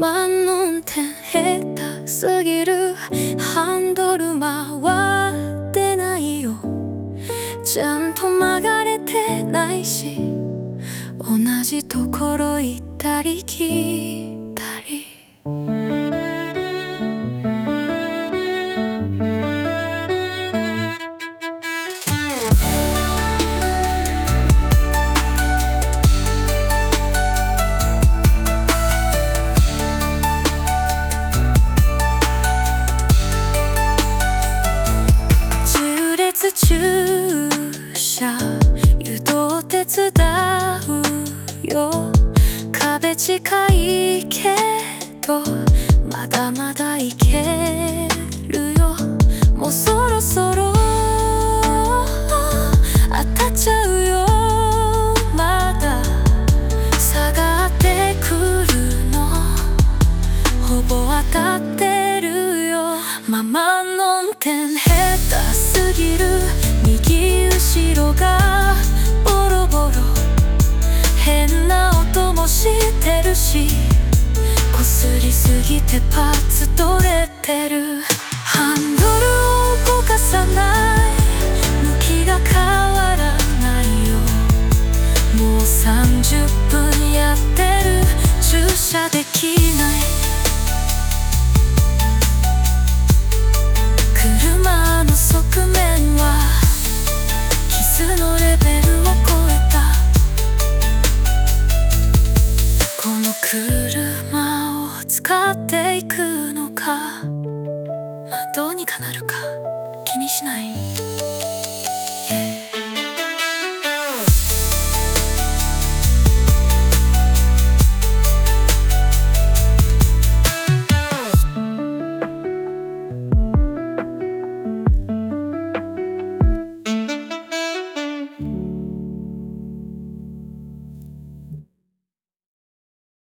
マの運転下手すぎる。ハンドル回ってないよ。ちゃんと曲がれてないし、同じところ行ったり来たり。駐車誘導手伝うよ。壁近いけどまだまだ行けるよ。もうそろそろ当たっちゃうよ。まだ下がってくるの、ほぼ当たってるよ。ママの運転下手すぎる。右後ろがボロボロ、変な音もしてるし、こすりすぎてパーツ取れてる。ハンドル